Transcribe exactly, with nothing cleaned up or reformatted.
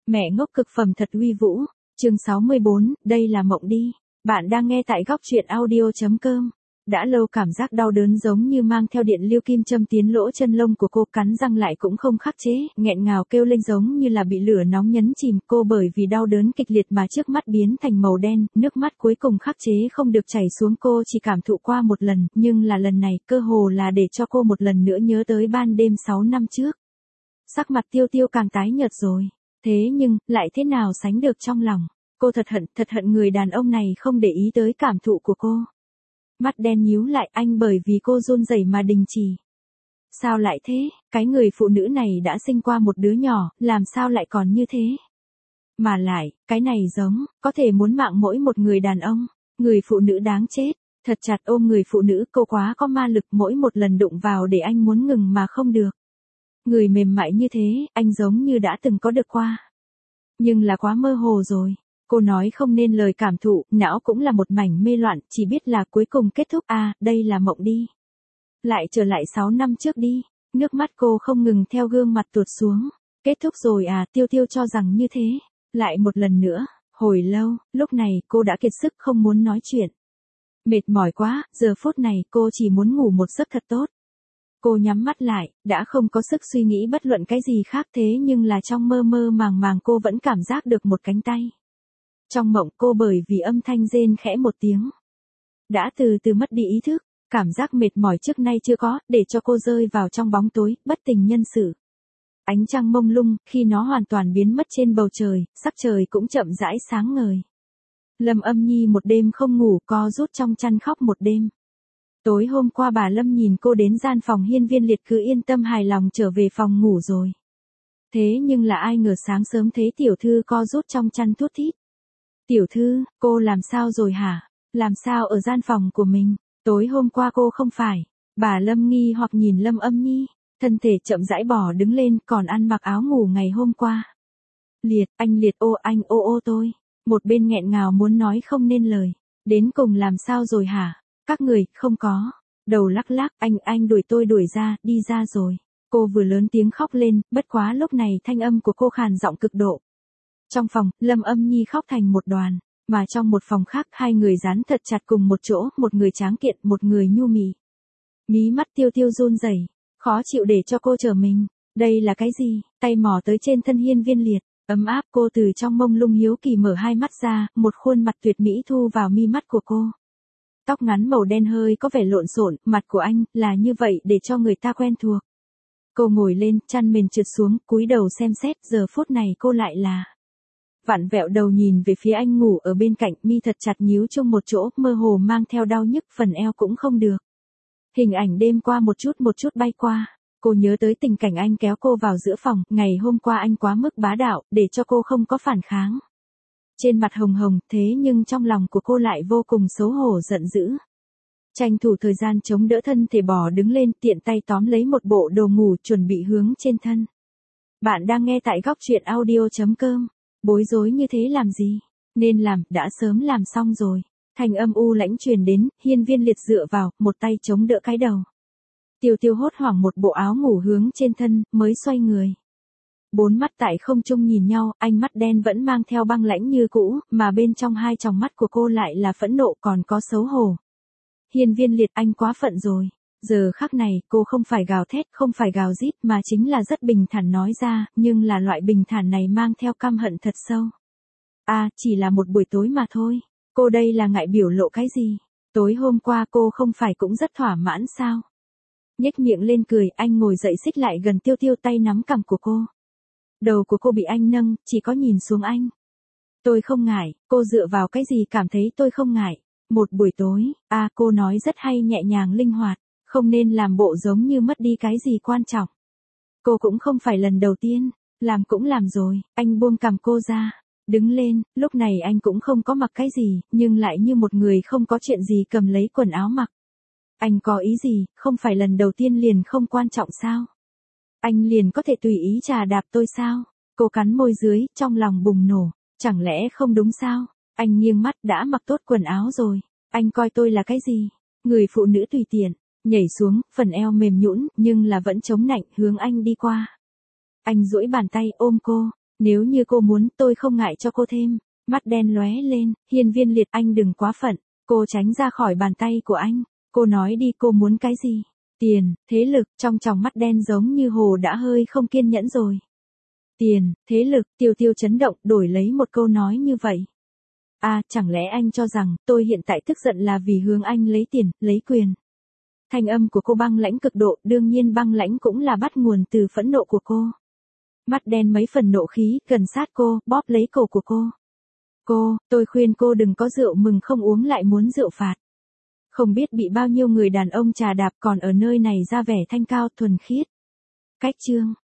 Mẹ ngốc cực phẩm thật uy vũ. Chương sáu mươi bốn, đây là mộng đi. Bạn đang nghe tại góc truyện audio chấm com. Đã lâu cảm giác đau đớn giống như mang theo điện lưu kim châm tiến lỗ chân lông của cô, cắn răng lại cũng không khắc chế, nghẹn ngào kêu lên giống như là bị lửa nóng nhấn chìm. Cô bởi vì đau đớn kịch liệt mà trước mắt biến thành màu đen, nước mắt cuối cùng khắc chế không được chảy xuống. Cô chỉ cảm thụ qua một lần, nhưng là lần này cơ hồ là để cho cô một lần nữa nhớ tới ban đêm sáu năm trước. Sắc mặt Tiêu Tiêu càng tái nhợt rồi. Thế nhưng, lại thế nào sánh được trong lòng. Cô thật hận, thật hận người đàn ông này không để ý tới cảm thụ của cô. Mắt đen nhíu lại, anh bởi vì cô run rẩy mà đình chỉ. Sao lại thế, cái người phụ nữ này đã sinh qua một đứa nhỏ, làm sao lại còn như thế? Mà lại, cái này giống, có thể muốn mạng mỗi một người đàn ông. Người phụ nữ đáng chết, thật chặt ôm người phụ nữ, cô quá có ma lực, mỗi một lần đụng vào để anh muốn ngừng mà không được. Người mềm mại như thế, anh giống như đã từng có được qua. Nhưng là quá mơ hồ rồi. Cô nói không nên lời cảm thụ, não cũng là một mảnh mê loạn, chỉ biết là cuối cùng kết thúc. À, đây là mộng đi. Lại trở lại sáu năm trước đi. Nước mắt cô không ngừng theo gương mặt tuột xuống. Kết thúc rồi à, Tiêu Tiêu cho rằng như thế. Lại một lần nữa, hồi lâu, lúc này cô đã kiệt sức không muốn nói chuyện. Mệt mỏi quá, giờ phút này cô chỉ muốn ngủ một giấc thật tốt. Cô nhắm mắt lại, đã không có sức suy nghĩ bất luận cái gì khác, thế nhưng là trong mơ mơ màng màng cô vẫn cảm giác được một cánh tay. Trong mộng cô bởi vì âm thanh rên khẽ một tiếng. Đã từ từ mất đi ý thức, cảm giác mệt mỏi trước nay chưa có, để cho cô rơi vào trong bóng tối, bất tỉnh nhân sự. Ánh trăng mông lung, khi nó hoàn toàn biến mất trên bầu trời, sắc trời cũng chậm rãi sáng ngời. Lâm Âm Nhi một đêm không ngủ, co rút trong chăn khóc một đêm. Tối hôm qua bà Lâm nhìn cô đến gian phòng Hiên Viên Liệt cứ yên tâm hài lòng trở về phòng ngủ rồi. Thế nhưng là ai ngờ sáng sớm thấy tiểu thư co rút trong chăn thút thít. Tiểu thư, cô làm sao rồi hả? Làm sao ở gian phòng của mình? Tối hôm qua cô không phải. Bà Lâm nghi hoặc nhìn Lâm Âm Nhi, thân thể chậm rãi bò đứng lên, còn ăn mặc áo ngủ ngày hôm qua. Liệt, anh Liệt ô anh ô ô tôi. Một bên nghẹn ngào muốn nói không nên lời. Đến cùng làm sao rồi hả? Các người, không có. Đầu lắc lắc, anh, anh đuổi tôi đuổi ra, đi ra rồi. Cô vừa lớn tiếng khóc lên, bất quá lúc này thanh âm của cô khàn giọng cực độ. Trong phòng, Lâm Âm Nhi khóc thành một đoàn, mà trong một phòng khác hai người dán thật chặt cùng một chỗ, một người tráng kiện, một người nhu mì. Mí mắt Tiêu Tiêu run rẩy, khó chịu để cho cô trở mình. Đây là cái gì? Tay mò tới trên thân Hiên Viên Liệt, ấm áp. Cô từ trong mông lung hiếu kỳ mở hai mắt ra, một khuôn mặt tuyệt mỹ thu vào mi mắt của cô. Tóc ngắn màu đen hơi có vẻ lộn xộn, mặt của anh là như vậy để cho người ta quen thuộc. Cô ngồi lên, chăn mền trượt xuống, cúi đầu xem xét, giờ phút này cô lại là vặn vẹo đầu nhìn về phía anh ngủ ở bên cạnh, mi thật chặt nhíu chung một chỗ, mơ hồ mang theo đau nhức, phần eo cũng không được. Hình ảnh đêm qua một chút một chút bay qua, cô nhớ tới tình cảnh anh kéo cô vào giữa phòng, ngày hôm qua anh quá mức bá đạo, để cho cô không có phản kháng. Trên mặt hồng hồng, thế nhưng trong lòng của cô lại vô cùng xấu hổ giận dữ. Tranh thủ thời gian chống đỡ thân thể bò đứng lên, tiện tay tóm lấy một bộ đồ ngủ chuẩn bị hướng trên thân. Bạn đang nghe tại góc truyện audio chấm com. Bối rối như thế làm gì? Nên làm, đã sớm làm xong rồi. Thành âm u lãnh truyền đến, Hiên Viên Liệt dựa vào, một tay chống đỡ cái đầu. Tiêu Tiêu hốt hoảng một bộ áo ngủ hướng trên thân, mới xoay người. Bốn mắt tại không trung nhìn nhau, ánh mắt đen vẫn mang theo băng lãnh như cũ, mà bên trong hai tròng mắt của cô lại là phẫn nộ còn có xấu hổ. Hiên Viên Liệt, anh quá phận rồi. Giờ khắc này, cô không phải gào thét, không phải gào rít, mà chính là rất bình thản nói ra, nhưng là loại bình thản này mang theo căm hận thật sâu. À, chỉ là một buổi tối mà thôi. Cô đây là ngại biểu lộ cái gì? Tối hôm qua cô không phải cũng rất thỏa mãn sao? Nhếch miệng lên cười, anh ngồi dậy xích lại gần Tiêu Tiêu, tay nắm cằm của cô. Đầu của cô bị anh nâng, chỉ có nhìn xuống anh. Tôi không ngại, cô dựa vào cái gì cảm thấy tôi không ngại? Một buổi tối, à, cô nói rất hay, nhẹ nhàng linh hoạt, không nên làm bộ giống như mất đi cái gì quan trọng. Cô cũng không phải lần đầu tiên, làm cũng làm rồi. Anh buông cằm cô ra, đứng lên, lúc này anh cũng không có mặc cái gì, nhưng lại như một người không có chuyện gì cầm lấy quần áo mặc. Anh có ý gì, không phải lần đầu tiên liền không quan trọng sao? Anh liền có thể tùy ý chà đạp tôi sao? Cô cắn môi dưới, trong lòng bùng nổ, chẳng lẽ không đúng sao? Anh nghiêng mắt, đã mặc tốt quần áo rồi, anh coi tôi là cái gì? Người phụ nữ tùy tiện, nhảy xuống, phần eo mềm nhũn, nhưng là vẫn chống nạnh, hướng anh đi qua. Anh duỗi bàn tay ôm cô, Nếu như cô muốn, tôi không ngại cho cô thêm. Mắt đen lóe lên, Hiên Viên Liệt, anh đừng quá phận. Cô tránh ra khỏi bàn tay của anh. Cô nói đi, cô muốn cái gì? Tiền, thế lực, trong tròng mắt đen giống như hồ đã hơi không kiên nhẫn rồi. Tiền, thế lực, Tiêu Tiêu chấn động, đổi lấy một câu nói như vậy. À, chẳng lẽ anh cho rằng, tôi hiện tại tức giận là vì hướng anh lấy tiền, lấy quyền. Thanh âm của cô băng lãnh cực độ, đương nhiên băng lãnh cũng là bắt nguồn từ phẫn nộ của cô. Mắt đen mấy phần nộ khí, gần sát cô, bóp lấy cổ của cô. Cô, tôi khuyên cô đừng có rượu mừng không uống lại muốn rượu phạt. Không biết bị bao nhiêu người đàn ông trà đạp còn ở nơi này ra vẻ thanh cao thuần khiết. Cách chương